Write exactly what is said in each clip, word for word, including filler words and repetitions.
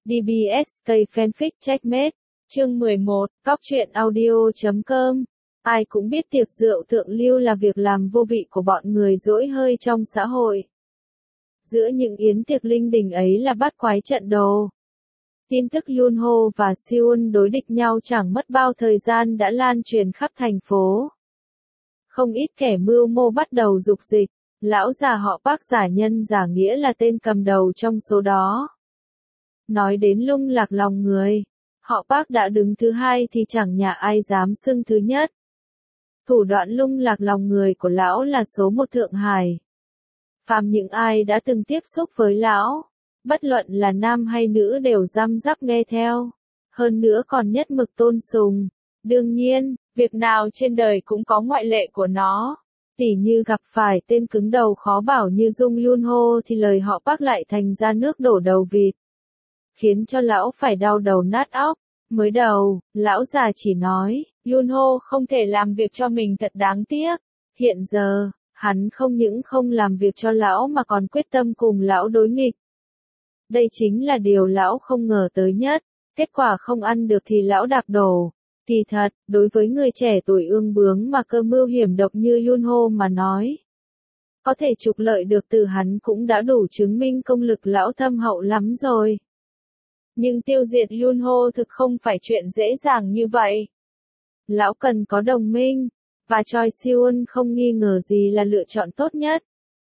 đê bê ét K Fanfic Checkmate, chương mười một, Cóc truyện audio chấm com. Ai cũng biết tiệc rượu thượng lưu là việc làm vô vị của bọn người dỗi hơi trong xã hội. Giữa những yến tiệc linh đình ấy là bắt quái trận đồ. Tin tức Yunho và Seoul đối địch nhau chẳng mất bao thời gian đã lan truyền khắp thành phố. Không ít kẻ mưu mô bắt đầu dục dịch, lão già họ Park giả nhân giả nghĩa là tên cầm đầu trong số đó. Nói đến lung lạc lòng người, họ Park đã đứng thứ hai thì chẳng nhà ai dám xưng thứ nhất. Thủ đoạn lung lạc lòng người của lão là số một Thượng Hải. Phàm những ai đã từng tiếp xúc với lão, bất luận là nam hay nữ đều răm rắp nghe theo, hơn nữa còn nhất mực tôn sùng. Đương nhiên, việc nào trên đời cũng có ngoại lệ của nó. Tỉ như gặp phải tên cứng đầu khó bảo như Dung Yunho thì lời họ Park lại thành ra nước đổ đầu vịt, khiến cho lão phải đau đầu nát óc. Mới đầu, lão già chỉ nói, Yunho không thể làm việc cho mình thật đáng tiếc. Hiện giờ, hắn không những không làm việc cho lão mà còn quyết tâm cùng lão đối nghịch. Đây chính là điều lão không ngờ tới nhất. Kết quả không ăn được thì lão đạp đổ. Kỳ thật, đối với người trẻ tuổi ương bướng mà cơ mưu hiểm độc như Yunho mà nói, có thể trục lợi được từ hắn cũng đã đủ chứng minh công lực lão thâm hậu lắm rồi. Nhưng tiêu diệt Yunho thực không phải chuyện dễ dàng như vậy. Lão cần có đồng minh, và Choi Siwon không nghi ngờ gì là lựa chọn tốt nhất.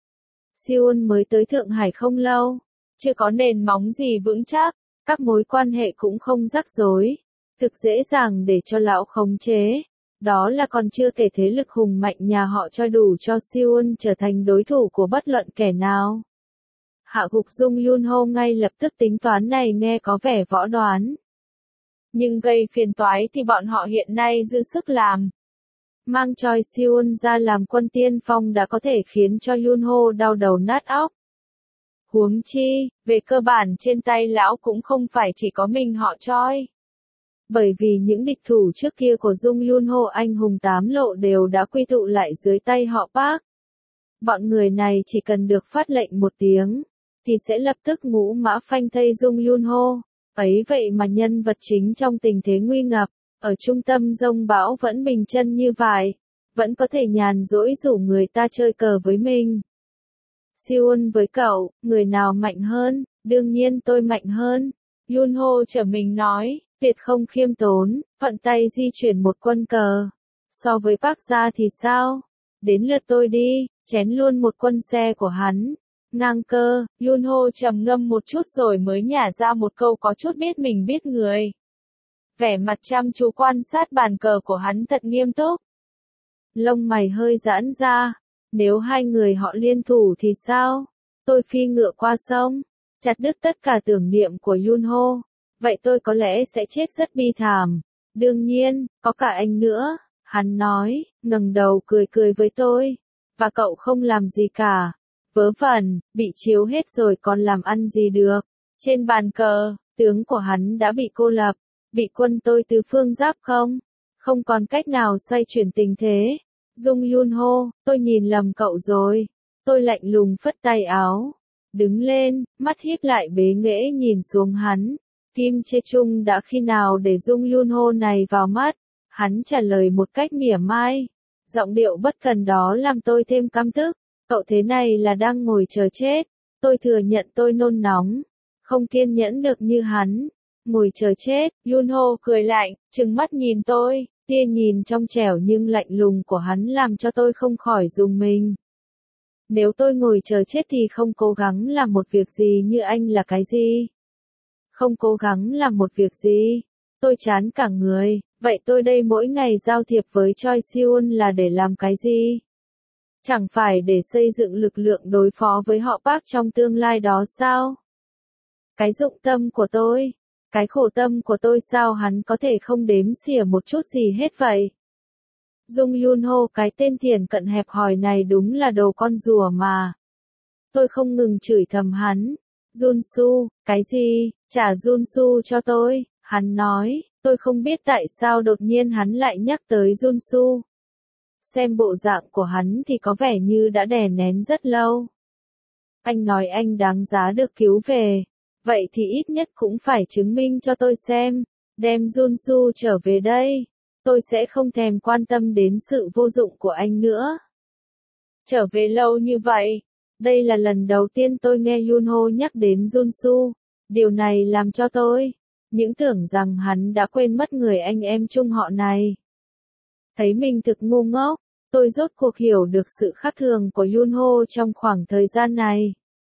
Siwon mới tới Thượng Hải không lâu, chưa có nền móng gì vững chắc, các mối quan hệ cũng không rắc rối, thực dễ dàng để cho lão khống chế. Đó là còn chưa kể thế lực hùng mạnh nhà họ Choi đủ cho Siwon trở thành đối thủ của bất luận kẻ nào. Hạ gục Dung Yunho ngay lập tức tính toán này nghe có vẻ võ đoán. Nhưng gây phiền toái thì bọn họ hiện nay dư sức làm. Mang Choi Siwon ra làm quân tiên phong đã có thể khiến cho Yunho đau đầu nát óc. Huống chi, về cơ bản trên tay lão cũng không phải chỉ có mình họ Choi. Bởi vì những địch thủ trước kia của Dung Yunho anh hùng tám lộ đều đã quy tụ lại dưới tay họ Park. Bọn người này chỉ cần được phát lệnh một tiếng, thì sẽ lập tức ngũ mã phanh thây Dung Yunho. Ấy vậy mà nhân vật chính trong tình thế nguy ngập, ở trung tâm dông bão vẫn bình chân như vải, vẫn có thể nhàn rỗi rủ người ta chơi cờ với mình. Siwon với cậu, người nào mạnh hơn? Đương nhiên tôi mạnh hơn. Yunho trở mình nói, tuyệt không khiêm tốn, thuận tay di chuyển một quân cờ. So với Park gia thì sao? Đến lượt tôi đi, chén luôn một quân xe của hắn. Ngang cơ, Yunho trầm ngâm một chút rồi mới nhả ra một câu có chút biết mình biết người. Vẻ mặt chăm chú quan sát bàn cờ của hắn thật nghiêm túc. Lông mày hơi giãn ra, nếu hai người họ liên thủ thì sao? Tôi phi ngựa qua sông, chặt đứt tất cả tưởng niệm của Yunho. Vậy tôi có lẽ sẽ chết rất bi thảm. Đương nhiên, có cả anh nữa, hắn nói, ngẩng đầu cười cười với tôi. Và cậu không làm gì cả. Vớ vẩn, bị chiếu hết rồi còn làm ăn gì được. Trên bàn cờ, tướng của hắn đã bị cô lập, bị quân tôi tứ phương giáp không? Không còn cách nào xoay chuyển tình thế. Dung Yunho, tôi nhìn lầm cậu rồi. Tôi lạnh lùng phất tay áo. Đứng lên, mắt híp lại bế nghễ nhìn xuống hắn. Kim Chê Chung đã khi nào để Dung Yunho này vào mắt? Hắn trả lời một cách mỉa mai. Giọng điệu bất cần đó làm tôi thêm căm tức. Cậu thế này là đang ngồi chờ chết. Tôi thừa nhận tôi nôn nóng. Không kiên nhẫn được như hắn. Ngồi chờ chết, Yunho cười lạnh, trừng mắt nhìn tôi. Tia nhìn trong trẻo nhưng lạnh lùng của hắn làm cho tôi không khỏi rùng mình. Nếu tôi ngồi chờ chết thì không cố gắng làm một việc gì như anh là cái gì? Không cố gắng làm một việc gì? Tôi chán cả người, vậy tôi đây mỗi ngày giao thiệp với Choi Siwon là để làm cái gì? Chẳng phải để xây dựng lực lượng đối phó với họ Park trong tương lai đó sao? Cái dụng tâm của tôi, cái khổ tâm của tôi sao hắn có thể không đếm xỉa một chút gì hết vậy? Dung Yunho cái tên thiển cận hẹp hòi này đúng là đồ con rùa mà. Tôi không ngừng chửi thầm hắn. Junsu, cái gì? Trả Junsu cho tôi, hắn nói. Tôi không biết tại sao đột nhiên hắn lại nhắc tới Junsu. Xem bộ dạng của hắn thì có vẻ như đã đè nén rất lâu. Anh nói anh đáng giá được cứu về. Vậy thì ít nhất cũng phải chứng minh cho tôi xem, đem Junsu trở về đây. Tôi sẽ không thèm quan tâm đến sự vô dụng của anh nữa. Trở về lâu như vậy. Đây là lần đầu tiên tôi nghe Yunho nhắc đến Junsu. Điều này làm cho tôi những tưởng rằng hắn đã quên mất người anh em chung họ này. Thấy mình thực ngu ngốc, tôi rốt cuộc hiểu được sự khác thường của Yunho trong khoảng thời gian này.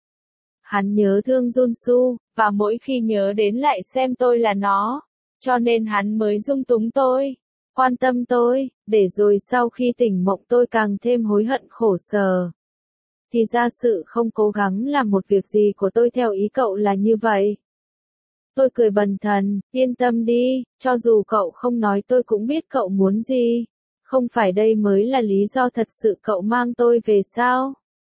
Hắn nhớ thương Junsu, và mỗi khi nhớ đến lại xem tôi là nó, cho nên hắn mới dung túng tôi, quan tâm tôi, để rồi sau khi tỉnh mộng tôi càng thêm hối hận khổ sở. Thì ra sự không cố gắng làm một việc gì của tôi theo ý cậu là như vậy. Tôi cười bần thần, yên tâm đi, cho dù cậu không nói tôi cũng biết cậu muốn gì. Không phải đây mới là lý do thật sự cậu mang tôi về sao?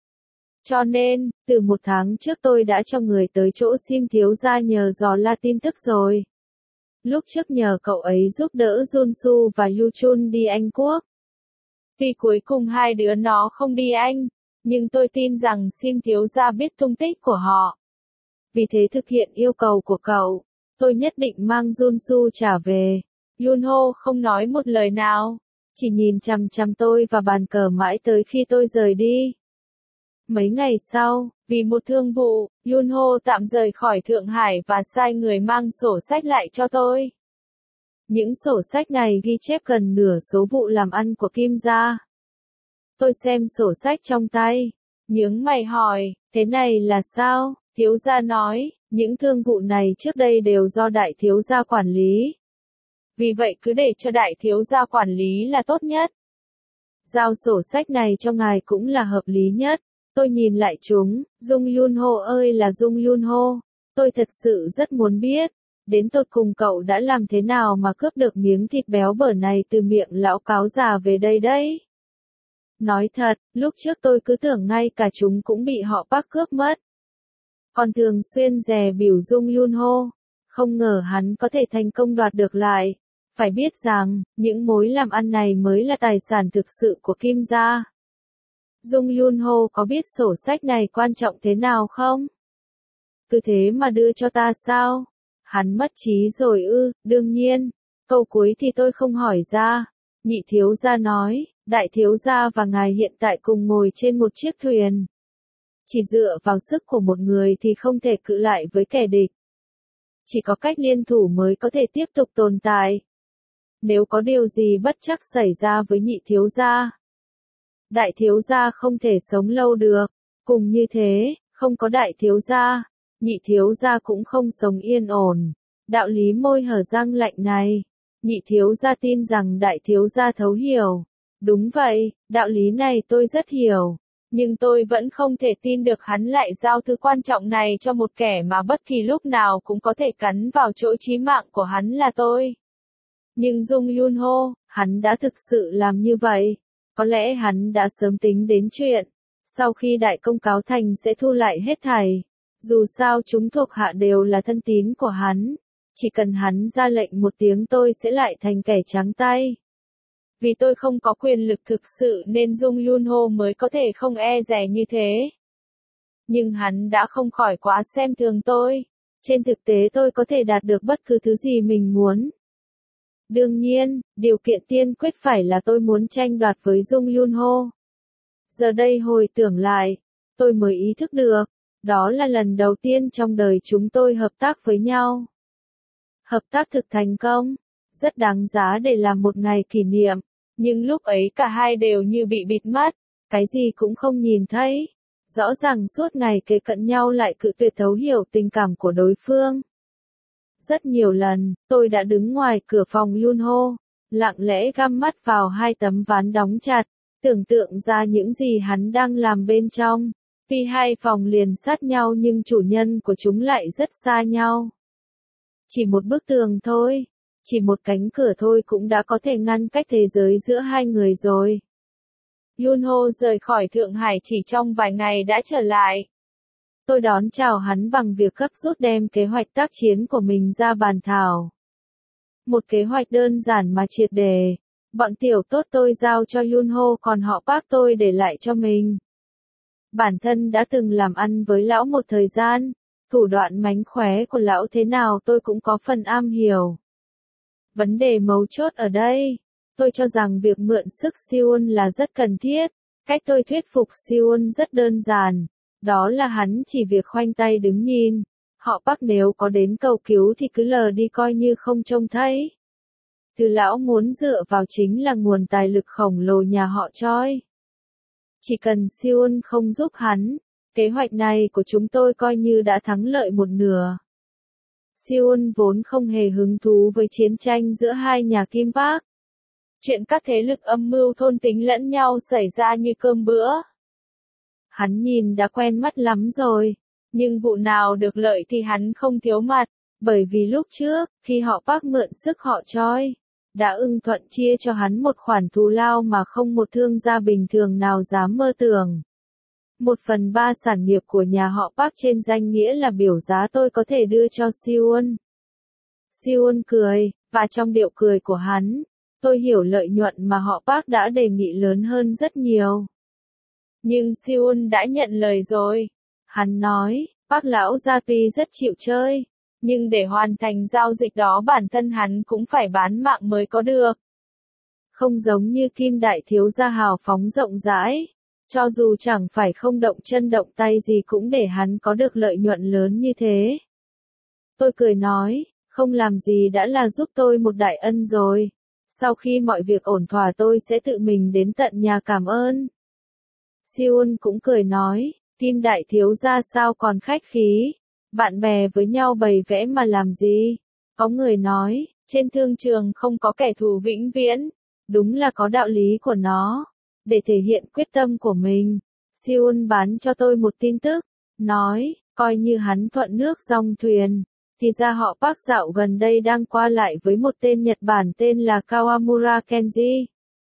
Cho nên, từ một tháng trước tôi đã cho người tới chỗ Sim thiếu gia nhờ dò la tin tức rồi. Lúc trước nhờ cậu ấy giúp đỡ Junsu và Yuchun đi Anh Quốc. Tuy cuối cùng hai đứa nó không đi Anh, nhưng tôi tin rằng Sim thiếu gia biết tung tích của họ. Vì thế thực hiện yêu cầu của cậu, tôi nhất định mang Junsu trả về. Yunho không nói một lời nào, chỉ nhìn chằm chằm tôi và bàn cờ mãi tới khi tôi rời đi. Mấy ngày sau, vì một thương vụ, Yunho tạm rời khỏi Thượng Hải và sai người mang sổ sách lại cho tôi. Những sổ sách này ghi chép gần nửa số vụ làm ăn của Kim gia. Tôi xem sổ sách trong tay, nhướng mày hỏi, thế này là sao? Thiếu gia nói, những thương vụ này trước đây đều do đại thiếu gia quản lý. Vì vậy cứ để cho đại thiếu gia quản lý là tốt nhất. Giao sổ sách này cho ngài cũng là hợp lý nhất. Tôi nhìn lại chúng, Dung Yunho ơi là Dung Yunho. Tôi thật sự rất muốn biết, đến tột cùng cậu đã làm thế nào mà cướp được miếng thịt béo bở này từ miệng lão cáo già về đây đấy. Nói thật, lúc trước tôi cứ tưởng ngay cả chúng cũng bị họ Park cướp mất. Còn thường xuyên dè bỉu Dung Yunho, không ngờ hắn có thể thành công đoạt được lại. Phải biết rằng, những mối làm ăn này mới là tài sản thực sự của Kim gia. Dung Yunho có biết sổ sách này quan trọng thế nào không? Cứ thế mà đưa cho ta sao? Hắn mất trí rồi ư, đương nhiên. Câu cuối thì tôi không hỏi ra. Nhị thiếu gia nói, đại thiếu gia và ngài hiện tại cùng ngồi trên một chiếc thuyền. Chỉ dựa vào sức của một người thì không thể cự lại với kẻ địch. Chỉ có cách liên thủ mới có thể tiếp tục tồn tại. Nếu có điều gì bất trắc xảy ra với nhị thiếu gia, đại thiếu gia không thể sống lâu được. Cùng như thế, không có đại thiếu gia, nhị thiếu gia cũng không sống yên ổn. Đạo lý môi hở răng lạnh này, nhị thiếu gia tin rằng đại thiếu gia thấu hiểu. Đúng vậy, đạo lý này tôi rất hiểu. Nhưng tôi vẫn không thể tin được hắn lại giao thứ quan trọng này cho một kẻ mà bất kỳ lúc nào cũng có thể cắn vào chỗ chí mạng của hắn là tôi. Nhưng Dung Yunho, hắn đã thực sự làm như vậy. Có lẽ hắn đã sớm tính đến chuyện, sau khi đại công cáo thành sẽ thu lại hết thảy. Dù sao chúng thuộc hạ đều là thân tín của hắn. Chỉ cần hắn ra lệnh một tiếng tôi sẽ lại thành kẻ trắng tay. Vì tôi không có quyền lực thực sự nên Dung Yunho mới có thể không e dè như thế. Nhưng hắn đã không khỏi quá xem thường tôi. Trên thực tế tôi có thể đạt được bất cứ thứ gì mình muốn. Đương nhiên, điều kiện tiên quyết phải là tôi muốn tranh đoạt với Dung Yunho. Giờ đây hồi tưởng lại, tôi mới ý thức được, đó là lần đầu tiên trong đời chúng tôi hợp tác với nhau. Hợp tác thực thành công, rất đáng giá để làm một ngày kỷ niệm, nhưng lúc ấy cả hai đều như bị bịt mắt, cái gì cũng không nhìn thấy. Rõ ràng suốt ngày kề cận nhau lại cự tuyệt thấu hiểu tình cảm của đối phương. Rất nhiều lần, tôi đã đứng ngoài cửa phòng Yunho, lặng lẽ găm mắt vào hai tấm ván đóng chặt, tưởng tượng ra những gì hắn đang làm bên trong. Tuy hai phòng liền sát nhau nhưng chủ nhân của chúng lại rất xa nhau. Chỉ một bức tường thôi, chỉ một cánh cửa thôi cũng đã có thể ngăn cách thế giới giữa hai người rồi. Yunho rời khỏi Thượng Hải chỉ trong vài ngày đã trở lại. Tôi đón chào hắn bằng việc gấp rút đem kế hoạch tác chiến của mình ra bàn thảo. Một kế hoạch đơn giản mà triệt để. Bọn tiểu tốt tôi giao cho Yunho còn họ Park tôi để lại cho mình. Bản thân đã từng làm ăn với lão một thời gian, Thủ đoạn mánh khóe của lão thế nào tôi cũng có phần am hiểu. Vấn đề mấu chốt ở đây, tôi cho rằng việc mượn sức Siwon là rất cần thiết. Cách tôi thuyết phục Siwon rất đơn giản, đó là hắn chỉ việc khoanh tay đứng nhìn. Họ Park nếu có đến cầu cứu thì cứ lờ đi coi như không trông thấy. Thứ lão muốn dựa vào chính là nguồn tài lực khổng lồ nhà họ Choi. Chỉ cần Siwon không giúp hắn, kế hoạch này của chúng tôi coi như đã thắng lợi một nửa. Siwon vốn không hề hứng thú với chiến tranh giữa hai nhà Kim Park. Chuyện các thế lực âm mưu thôn tính lẫn nhau xảy ra như cơm bữa. Hắn nhìn đã quen mắt lắm rồi, nhưng vụ nào được lợi thì hắn không thiếu mặt, bởi vì lúc trước, khi họ Park mượn sức họ Choi, đã ưng thuận chia cho hắn một khoản thù lao mà không một thương gia bình thường nào dám mơ tưởng. Một phần ba sản nghiệp của nhà họ Park trên danh nghĩa là biểu giá tôi có thể đưa cho Siwon. Siwon cười, và trong điệu cười của hắn, tôi hiểu lợi nhuận mà họ Park đã đề nghị lớn hơn rất nhiều. Nhưng Siwon đã nhận lời rồi. Hắn nói, Park lão gia tuy rất chịu chơi, nhưng để hoàn thành giao dịch đó bản thân hắn cũng phải bán mạng mới có được. Không giống như Kim đại thiếu gia hào phóng rộng rãi, cho dù chẳng phải không động chân động tay gì cũng để hắn có được lợi nhuận lớn như thế. Tôi cười nói, không làm gì đã là giúp tôi một đại ân rồi. Sau khi mọi việc ổn thỏa tôi sẽ tự mình đến tận nhà cảm ơn. Siwon cũng cười nói, Kim đại thiếu gia sao còn khách khí, bạn bè với nhau bày vẽ mà làm gì. Có người nói, trên thương trường không có kẻ thù vĩnh viễn, đúng là có đạo lý của nó. Để thể hiện quyết tâm của mình, Siwon bán cho tôi một tin tức, nói, coi như hắn thuận nước dòng thuyền, thì ra họ Park dạo gần đây đang qua lại với một tên Nhật Bản tên là Kawamura Kenji.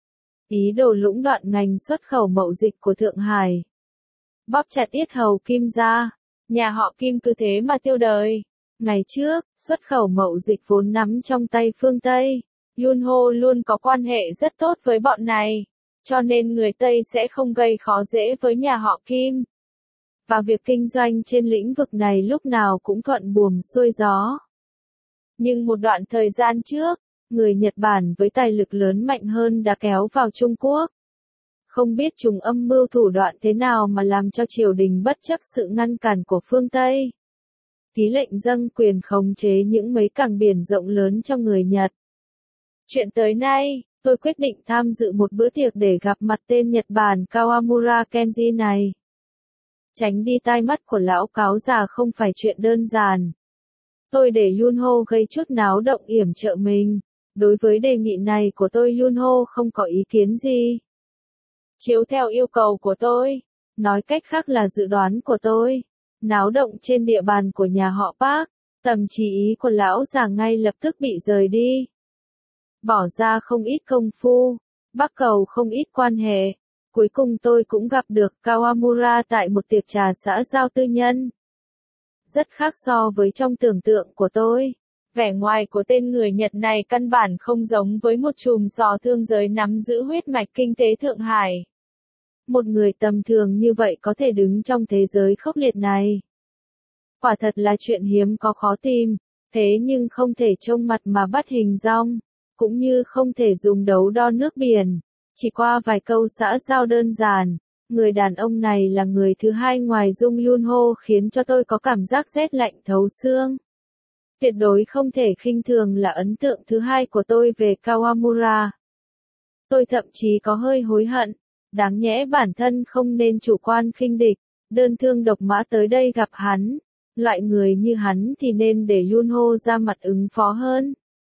Ý đồ lũng đoạn ngành xuất khẩu mậu dịch của Thượng Hải. Bóp chặt yết hầu Kim ra, nhà họ Kim cứ thế mà tiêu đời. Ngày trước, xuất khẩu mậu dịch vốn nắm trong tay phương Tây, Yunho luôn có quan hệ rất tốt với bọn này. Cho nên người Tây sẽ không gây khó dễ với nhà họ Kim. Và việc kinh doanh trên lĩnh vực này lúc nào cũng thuận buồm xuôi gió. Nhưng một đoạn thời gian trước, người Nhật Bản với tài lực lớn mạnh hơn đã kéo vào Trung Quốc. Không biết chúng âm mưu thủ đoạn thế nào mà làm cho triều đình bất chấp sự ngăn cản của phương Tây. Ký lệnh dâng quyền khống chế những mấy cảng biển rộng lớn cho người Nhật. Chuyện tới nay, tôi quyết định tham dự một bữa tiệc để gặp mặt tên Nhật Bản Kawamura Kenji này. Tránh đi tai mắt của lão cáo già không phải chuyện đơn giản. Tôi để Yunho gây chút náo động yểm trợ mình. Đối với đề nghị này của tôi Yunho không có ý kiến gì. Chiếu theo yêu cầu của tôi, nói cách khác là dự đoán của tôi, náo động trên địa bàn của nhà họ Park, tầm chỉ ý của lão già ngay lập tức bị rời đi. Bỏ ra không ít công phu, bắc cầu không ít quan hệ, cuối cùng tôi cũng gặp được Kawamura tại một tiệc trà xã giao tư nhân. Rất khác so với trong tưởng tượng của tôi. Vẻ ngoài của tên người Nhật này căn bản không giống với một chùm sò thương giới nắm giữ huyết mạch kinh tế Thượng Hải. Một người tầm thường như vậy có thể đứng trong thế giới khốc liệt này. Quả thật là chuyện hiếm có khó tìm, thế nhưng không thể trông mặt mà bắt hình dong, cũng như không thể dùng đấu đo nước biển. Chỉ qua vài câu xã giao đơn giản, người đàn ông này là người thứ hai ngoài Dung Yunho khiến cho tôi có cảm giác rét lạnh thấu xương. Tuyệt đối không thể khinh thường là ấn tượng thứ hai của tôi về Kawamura. Tôi thậm chí có hơi hối hận, đáng nhẽ bản thân không nên chủ quan khinh địch, đơn thương độc mã tới đây gặp hắn. Loại người như hắn thì nên để Yunho ra mặt ứng phó hơn.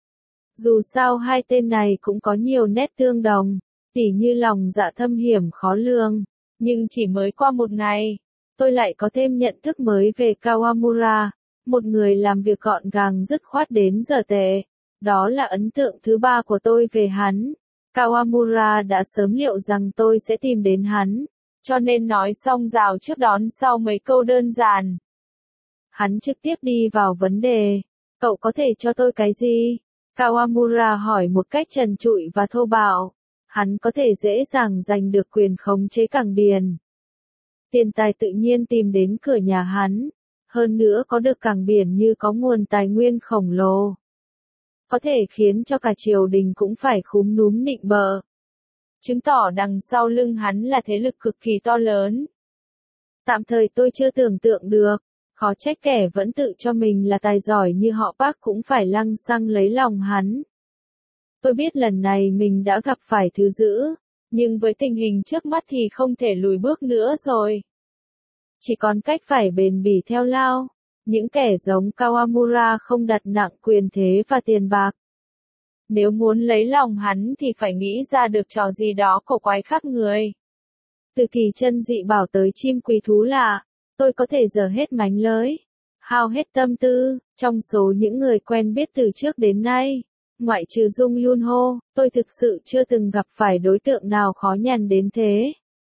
Dù sao hai tên này cũng có nhiều nét tương đồng, tỉ như lòng dạ thâm hiểm khó lường, nhưng chỉ mới qua một ngày, tôi lại có thêm nhận thức mới về Kawamura, một người làm việc gọn gàng dứt khoát đến giờ tệ. Đó là ấn tượng thứ ba của tôi về hắn. Kawamura đã sớm liệu rằng tôi sẽ tìm đến hắn, cho nên nói xong rào trước đón sau mấy câu đơn giản. Hắn trực tiếp đi vào vấn đề. Cậu có thể cho tôi cái gì? Kawamura hỏi một cách trần trụi và thô bạo. Hắn có thể dễ dàng giành được quyền khống chế cảng biển. Tiền tài tự nhiên tìm đến cửa nhà hắn. Hơn nữa có được cảng biển như có nguồn tài nguyên khổng lồ. Có thể khiến cho cả triều đình cũng phải khúm núm nịnh bợ. Chứng tỏ đằng sau lưng hắn là thế lực cực kỳ to lớn. Tạm thời tôi chưa tưởng tượng được, khó trách kẻ vẫn tự cho mình là tài giỏi như họ Park cũng phải lăng xăng lấy lòng hắn. Tôi biết lần này mình đã gặp phải thứ dữ, nhưng với tình hình trước mắt thì không thể lùi bước nữa rồi. Chỉ còn cách phải bền bỉ theo lao, những kẻ giống Kawamura không đặt nặng quyền thế và tiền bạc. Nếu muốn lấy lòng hắn thì phải nghĩ ra được trò gì đó cổ quái khác người. Từ kỳ chân dị bảo tới chim quý thú lạ, tôi có thể dở hết mánh lới, hao hết tâm tư, trong số những người quen biết từ trước đến nay. Ngoại trừ Jung Yun Ho, tôi thực sự chưa từng gặp phải đối tượng nào khó nhằn đến thế.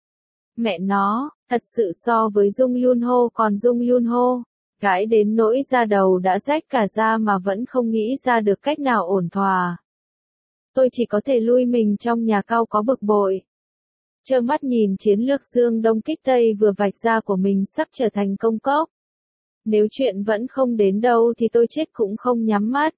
Mẹ nó, thật sự so với Jung Yun Ho còn Jung Yun Ho, gái đến nỗi da đầu đã rách cả da mà vẫn không nghĩ ra được cách nào ổn thỏa. Tôi chỉ có thể lui mình trong nhà cau có bực bội. Trơ mắt nhìn chiến lược Dương Đông kích Tây vừa vạch ra của mình sắp trở thành công cốc. Nếu chuyện vẫn không đến đâu thì tôi chết cũng không nhắm mắt.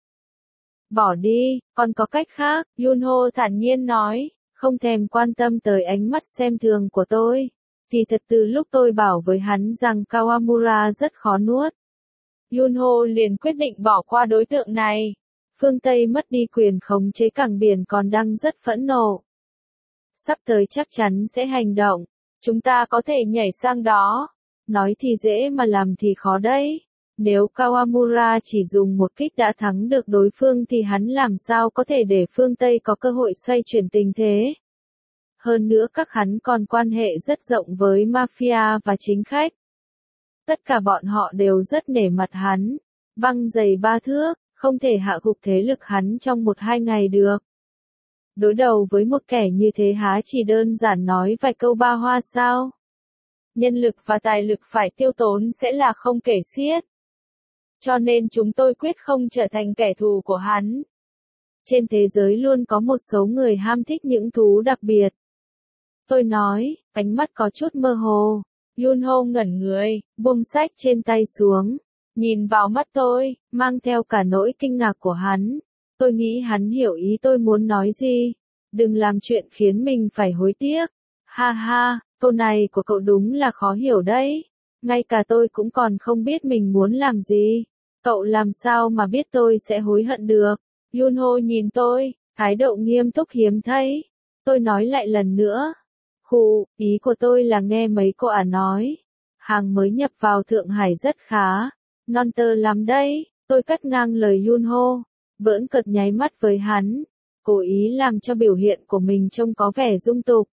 Bỏ đi, còn có cách khác, Yunho thản nhiên nói, không thèm quan tâm tới ánh mắt xem thường của tôi. Thì thật từ lúc tôi bảo với hắn rằng Kawamura rất khó nuốt, Yunho liền quyết định bỏ qua đối tượng này. Phương Tây mất đi quyền khống chế cảng biển còn đang rất phẫn nộ. Sắp tới chắc chắn sẽ hành động, chúng ta có thể nhảy sang đó. Nói thì dễ mà làm thì khó đấy. Nếu Kawamura chỉ dùng một kích đã thắng được đối phương thì hắn làm sao có thể để phương Tây có cơ hội xoay chuyển tình thế. Hơn nữa các hắn còn quan hệ rất rộng với mafia và chính khách. Tất cả bọn họ đều rất nể mặt hắn. Băng dày ba thước, không thể hạ gục thế lực hắn trong một hai ngày được. Đối đầu với một kẻ như thế há chỉ đơn giản nói vài câu ba hoa sao? Nhân lực và tài lực phải tiêu tốn sẽ là không kể xiết. Cho nên chúng tôi quyết không trở thành kẻ thù của hắn. Trên thế giới luôn có một số người ham thích những thú đặc biệt. Tôi nói, ánh mắt có chút mơ hồ. Yunho ngẩn người, buông sách trên tay xuống, nhìn vào mắt tôi, mang theo cả nỗi kinh ngạc của hắn. Tôi nghĩ hắn hiểu ý tôi muốn nói gì. Đừng làm chuyện khiến mình phải hối tiếc. Ha ha, câu này của cậu đúng là khó hiểu đấy. Ngay cả tôi cũng còn không biết mình muốn làm gì. Cậu làm sao mà biết tôi sẽ hối hận được? Yunho nhìn tôi, thái độ nghiêm túc hiếm thấy. Tôi nói lại lần nữa. Khụ, ý của tôi là nghe mấy cô ả nói. Hàng mới nhập vào Thượng Hải rất khá. Non tơ lắm đấy. Tôi cắt ngang lời Yunho. Bỡn cợt nháy mắt với hắn. Cố ý làm cho biểu hiện của mình trông có vẻ dung tục.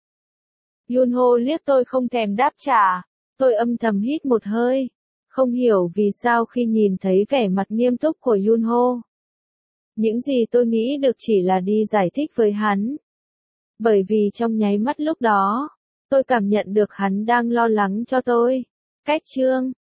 Yunho liếc tôi không thèm đáp trả. Tôi âm thầm hít một hơi. Không hiểu vì sao khi nhìn thấy vẻ mặt nghiêm túc của Yunho. Những gì tôi nghĩ được chỉ là đi giải thích với hắn. Bởi vì trong nháy mắt lúc đó, tôi cảm nhận được hắn đang lo lắng cho tôi. Cách chương